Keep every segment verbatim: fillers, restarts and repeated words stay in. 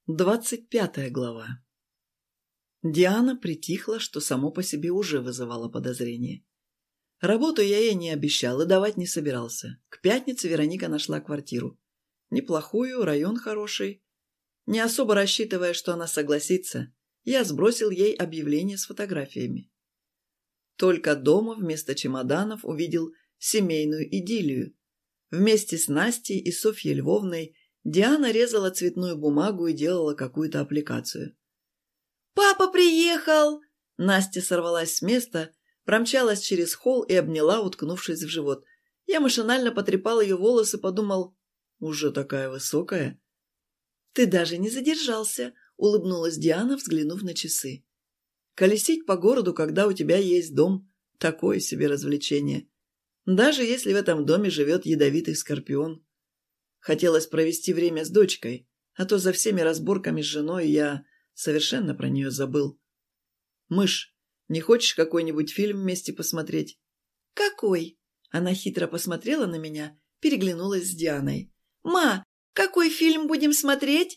Двадцать пятая глава. Диана притихла, что само по себе уже вызывало подозрение. Работу я ей не обещал и давать не собирался. К пятнице Вероника нашла квартиру. Неплохую, район хороший. Не особо рассчитывая, что она согласится, я сбросил ей объявление с фотографиями. Только дома вместо чемоданов увидел семейную идиллию. Вместе с Настей и Софьей Львовной Диана резала цветную бумагу и делала какую-то аппликацию. «Папа приехал!» Настя сорвалась с места, промчалась через холл и обняла, уткнувшись в живот. Я машинально потрепал ее волосы, подумал, уже такая высокая. «Ты даже не задержался», — улыбнулась Диана, взглянув на часы. «Колесить по городу, когда у тебя есть дом, такое себе развлечение. Даже если в этом доме живет ядовитый скорпион. Хотелось провести время с дочкой, а то за всеми разборками с женой я совершенно про нее забыл. Мышь, не хочешь какой-нибудь фильм вместе посмотреть?» «Какой?» Она хитро посмотрела на меня, переглянулась с Дианой. «Ма, какой фильм будем смотреть?»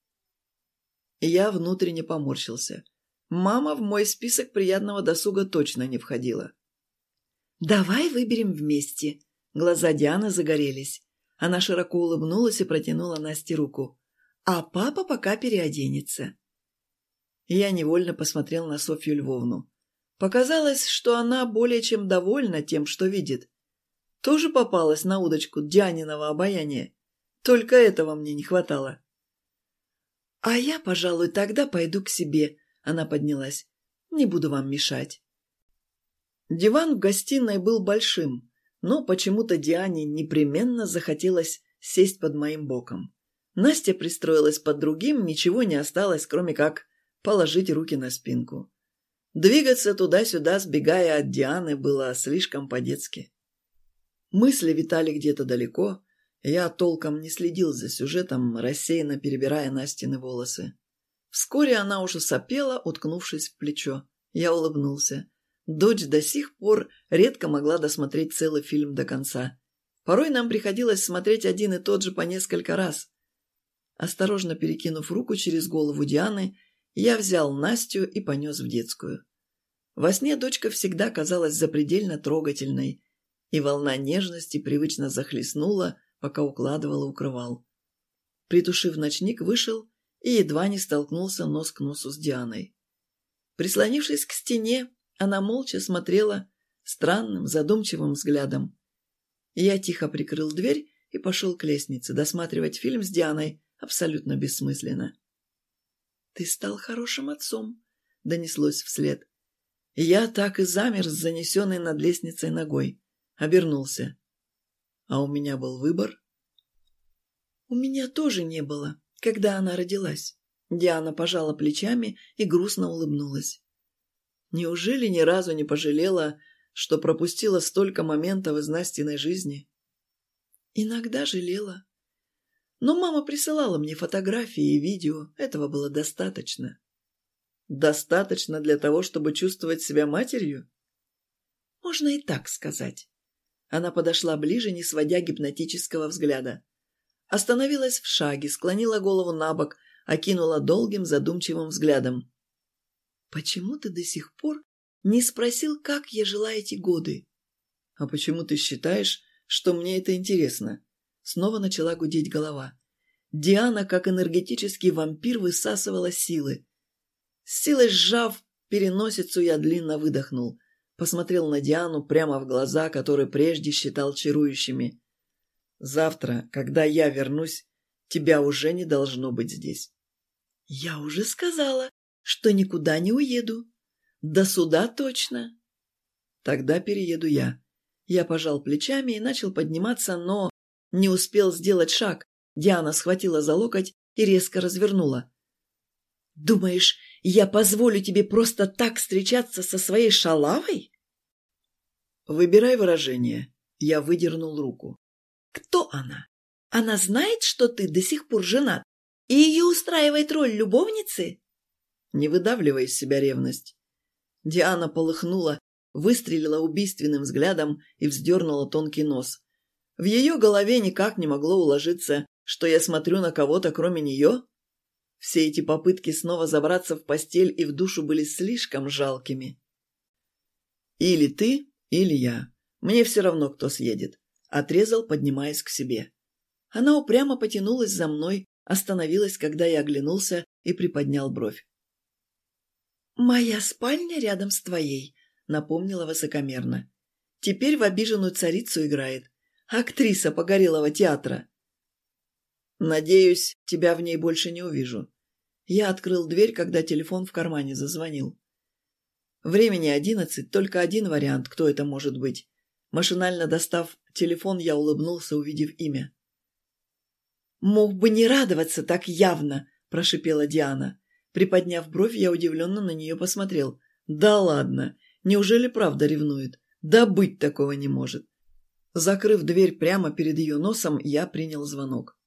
Я внутренне поморщился. Мама в мой список приятного досуга точно не входила. «Давай выберем вместе». Глаза Дианы загорелись. Она широко улыбнулась и протянула Насте руку. «А папа пока переоденется». Я невольно посмотрел на Софью Львовну. Показалось, что она более чем довольна тем, что видит. Тоже попалась на удочку Дианиного обаяния. Только этого мне не хватало. «А я, пожалуй, тогда пойду к себе», — она поднялась. «Не буду вам мешать». Диван в гостиной был большим, но почему-то Диане непременно захотелось сесть под моим боком. Настя пристроилась под другим, ничего не осталось, кроме как положить руки на спинку. Двигаться туда-сюда, сбегая от Дианы, было слишком по-детски. Мысли витали где-то далеко, я толком не следил за сюжетом, рассеянно перебирая Настины волосы. Вскоре она уже сопела, уткнувшись в плечо. Я улыбнулся. Дочь до сих пор редко могла досмотреть целый фильм до конца. Порой нам приходилось смотреть один и тот же по несколько раз. Осторожно перекинув руку через голову Дианы, я взял Настю и понес в детскую. Во сне дочка всегда казалась запредельно трогательной, и волна нежности привычно захлестнула, пока укладывала укрывал. Притушив ночник, вышел и едва не столкнулся нос к носу с Дианой. Прислонившись к стене, она молча смотрела странным, задумчивым взглядом. Я тихо прикрыл дверь и пошел к лестнице. Досматривать фильм с Дианой абсолютно бессмысленно. «Ты стал хорошим отцом», — донеслось вслед. Я так и замер с занесенной над лестницей ногой. Обернулся. А у меня был выбор? У меня тоже не было, когда она родилась. Диана пожала плечами и грустно улыбнулась. Неужели ни разу не пожалела, что пропустила столько моментов из Настиной жизни? Иногда жалела. Но мама присылала мне фотографии и видео, этого было достаточно. Достаточно для того, чтобы чувствовать себя матерью? Можно и так сказать. Она подошла ближе, не сводя гипнотического взгляда. Остановилась в шаге, склонила голову набок, окинула долгим задумчивым взглядом. «Почему ты до сих пор не спросил, как я жила эти годы?» «А почему ты считаешь, что мне это интересно?» Снова начала гудеть голова. Диана, как энергетический вампир, высасывала силы. С силой сжав переносицу, я длинно выдохнул. Посмотрел на Диану прямо в глаза, которые прежде считал чарующими. «Завтра, когда я вернусь, тебя уже не должно быть здесь». «Я уже сказала, что никуда не уеду. До суда точно». «Тогда перееду я». Я пожал плечами и начал подниматься, но не успел сделать шаг. Диана схватила за локоть и резко развернула. «Думаешь, я позволю тебе просто так встречаться со своей шалавой?» «Выбирай выражение». Я выдернул руку. «Кто она? Она знает, что ты до сих пор женат, и ее устраивает роль любовницы?» «Не выдавливай из себя ревность». Диана полыхнула, выстрелила убийственным взглядом и вздернула тонкий нос. В ее голове никак не могло уложиться, что я смотрю на кого-то, кроме нее. Все эти попытки снова забраться в постель и в душу были слишком жалкими. «Или ты, или я. Мне все равно, кто съедет», — отрезал, поднимаясь к себе. Она упрямо потянулась за мной, остановилась, когда я оглянулся и приподнял бровь. «Моя спальня рядом с твоей», — напомнила высокомерно. «Теперь в обиженную царицу играет. Актриса погорелого театра». «Надеюсь, тебя в ней больше не увижу». Я открыл дверь, когда телефон в кармане зазвонил. Времени одиннадцать, только один вариант, кто это может быть. Машинально достав телефон, я улыбнулся, увидев имя. «Мог бы не радоваться так явно», – прошипела Диана. Приподняв бровь, я удивленно на нее посмотрел. «Да ладно! Неужели правда ревнует? Да быть такого не может!» Закрыв дверь прямо перед ее носом, я принял звонок.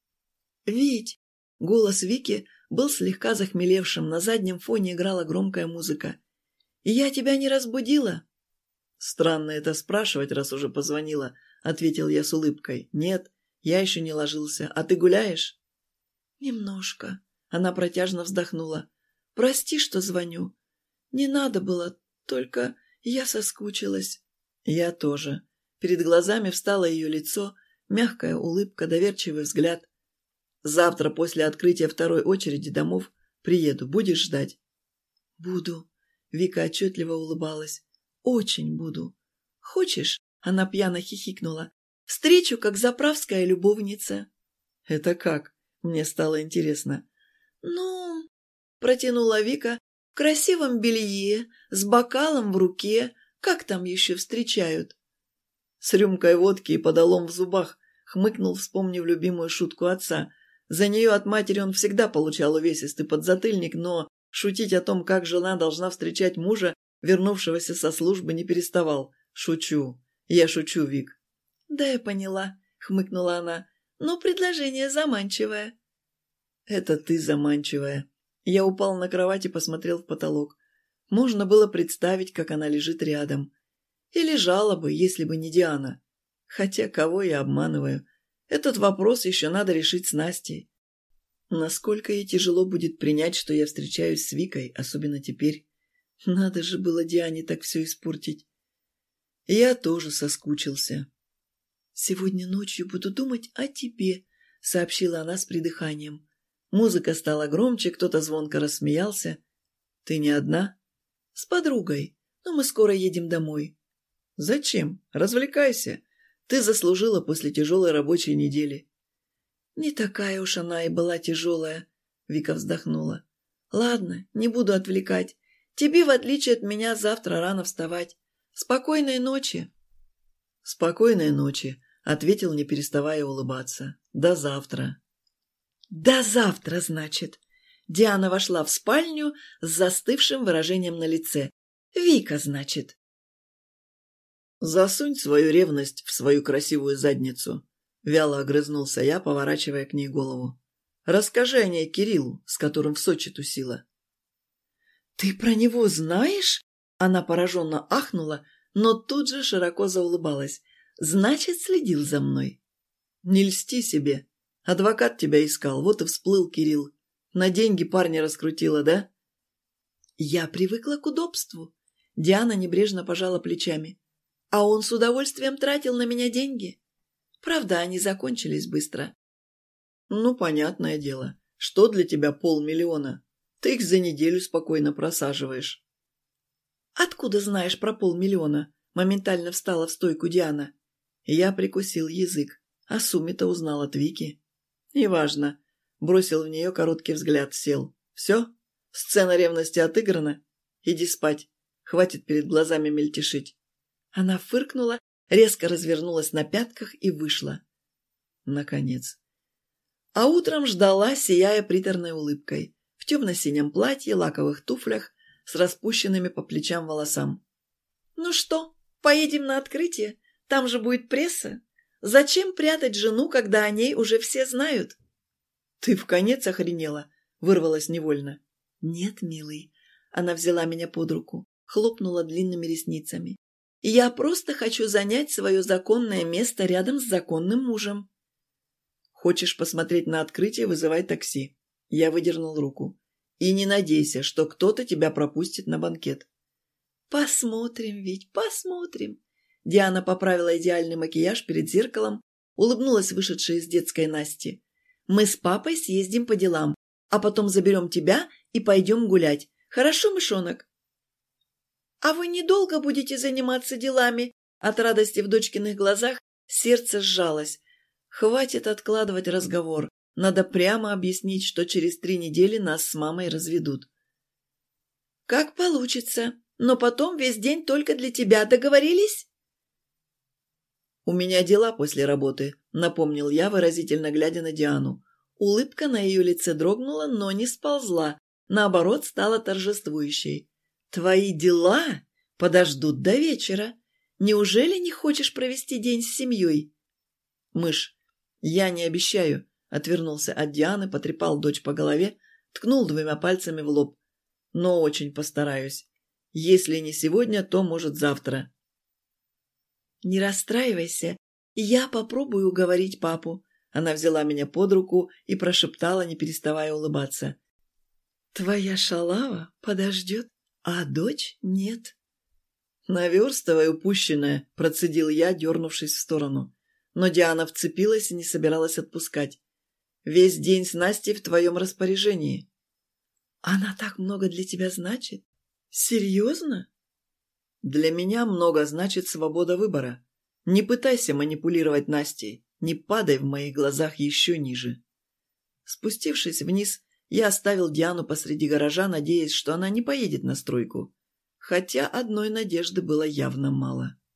«Вить!» – голос Вики был слегка захмелевшим, на заднем фоне играла громкая музыка. «Я тебя не разбудила?» «Странно это спрашивать, раз уже позвонила», — ответил я с улыбкой. «Нет, я еще не ложился. А ты гуляешь?» «Немножко», — она протяжно вздохнула. «Прости, что звоню. Не надо было, только я соскучилась». «Я тоже». Перед глазами встало ее лицо, мягкая улыбка, доверчивый взгляд. «Завтра после открытия второй очереди домов приеду. Будешь ждать?» «Буду». Вика отчетливо улыбалась. «Очень буду. Хочешь?» — она пьяно хихикнула. «Встречу, как заправская любовница». «Это как?» — мне стало интересно. «Ну...» — протянула Вика. «В красивом белье, с бокалом в руке. Как там еще встречают?» «С рюмкой водки и подолом в зубах», — хмыкнул, вспомнив любимую шутку отца. За нее от матери он всегда получал увесистый подзатыльник, но шутить о том, как жена должна встречать мужа, вернувшегося со службы, не переставал. «Шучу. Я шучу, Вик». «Да, я поняла», — хмыкнула она. «Но предложение заманчивое». «Это ты заманчивая». Я упал на кровать и посмотрел в потолок. Можно было представить, как она лежит рядом. И лежала бы, если бы не Диана. Хотя кого я обманываю? Этот вопрос еще надо решить с Настей. Насколько ей тяжело будет принять, что я встречаюсь с Викой, особенно теперь. Надо же было Диане так все испортить. Я тоже соскучился. «Сегодня ночью буду думать о тебе», — сообщила она с придыханием. Музыка стала громче, кто-то звонко рассмеялся. «Ты не одна?» «С подругой, но мы скоро едем домой». «Зачем? Развлекайся. Ты заслужила после тяжелой рабочей недели». «Не такая уж она и была тяжелая», — Вика вздохнула. «Ладно, не буду отвлекать. Тебе, в отличие от меня, завтра рано вставать. Спокойной ночи». «Спокойной ночи», — ответил, не переставая улыбаться. «До завтра». «До завтра, значит». Диана вошла в спальню с застывшим выражением на лице. «Вика, значит». «Засунь свою ревность в свою красивую задницу», — вяло огрызнулся я, поворачивая к ней голову. «Расскажи о ней Кириллу, с которым в Сочи тусила». «Ты про него знаешь?» Она пораженно ахнула, но тут же широко заулыбалась. «Значит, следил за мной». «Не льсти себе. Адвокат тебя искал, вот и всплыл Кирилл. На деньги парня раскрутила, да?» «Я привыкла к удобству». Диана небрежно пожала плечами. «А он с удовольствием тратил на меня деньги. Правда, они закончились быстро». «Ну, понятное дело. Что для тебя полмиллиона? Ты их за неделю спокойно просаживаешь». «Откуда знаешь про полмиллиона?» Моментально встала в стойку Диана. Я прикусил язык. О сумме-то узнал от Вики. «Неважно». Бросил в нее короткий взгляд, сел. «Все? Сцена ревности отыграна? Иди спать. Хватит перед глазами мельтешить». Она фыркнула, резко развернулась на пятках и вышла. Наконец. А утром ждала, сияя приторной улыбкой. В темно-синем платье, лаковых туфлях, с распущенными по плечам волосам. «Ну что, поедем на открытие? Там же будет пресса. Зачем прятать жену, когда о ней уже все знают?» «Ты вконец охренела?» — вырвалась невольно. «Нет, милый». Она взяла меня под руку, хлопнула длинными ресницами. «Я просто хочу занять свое законное место рядом с законным мужем». «Хочешь посмотреть на открытие, вызывай такси». Я выдернул руку. «И не надейся, что кто-то тебя пропустит на банкет». «Посмотрим, ведь посмотрим». Диана поправила идеальный макияж перед зеркалом, улыбнулась вышедшей из детской Насти. «Мы с папой съездим по делам, а потом заберем тебя и пойдем гулять. Хорошо, мышонок?» «А вы недолго будете заниматься делами?» От радости в дочкиных глазах сердце сжалось. «Хватит откладывать разговор. Надо прямо объяснить, что через три недели нас с мамой разведут». «Как получится. Но потом весь день только для тебя. Договорились?» «У меня дела после работы», — напомнил я, выразительно глядя на Диану. Улыбка на ее лице дрогнула, но не сползла. Наоборот, стала торжествующей. «Твои дела подождут до вечера. Неужели не хочешь провести день с семьей?» «Мышь, я не обещаю», — отвернулся от Дианы, потрепал дочь по голове, ткнул двумя пальцами в лоб. «Но очень постараюсь. Если не сегодня, то, может, завтра». «Не расстраивайся, я попробую уговорить папу». Она взяла меня под руку и прошептала, не переставая улыбаться. «Твоя шалава подождет, а дочь нет». «Наверстывай упущенное», — процедил я, дернувшись в сторону. Но Диана вцепилась и не собиралась отпускать. «Весь день с Настей в твоем распоряжении». «Она так много для тебя значит? Серьезно?» «Для меня много значит свобода выбора. Не пытайся манипулировать Настей, не падай в моих глазах еще ниже». Спустившись вниз, я оставил Диану посреди гаража, надеясь, что она не поедет на стройку. Хотя одной надежды было явно мало.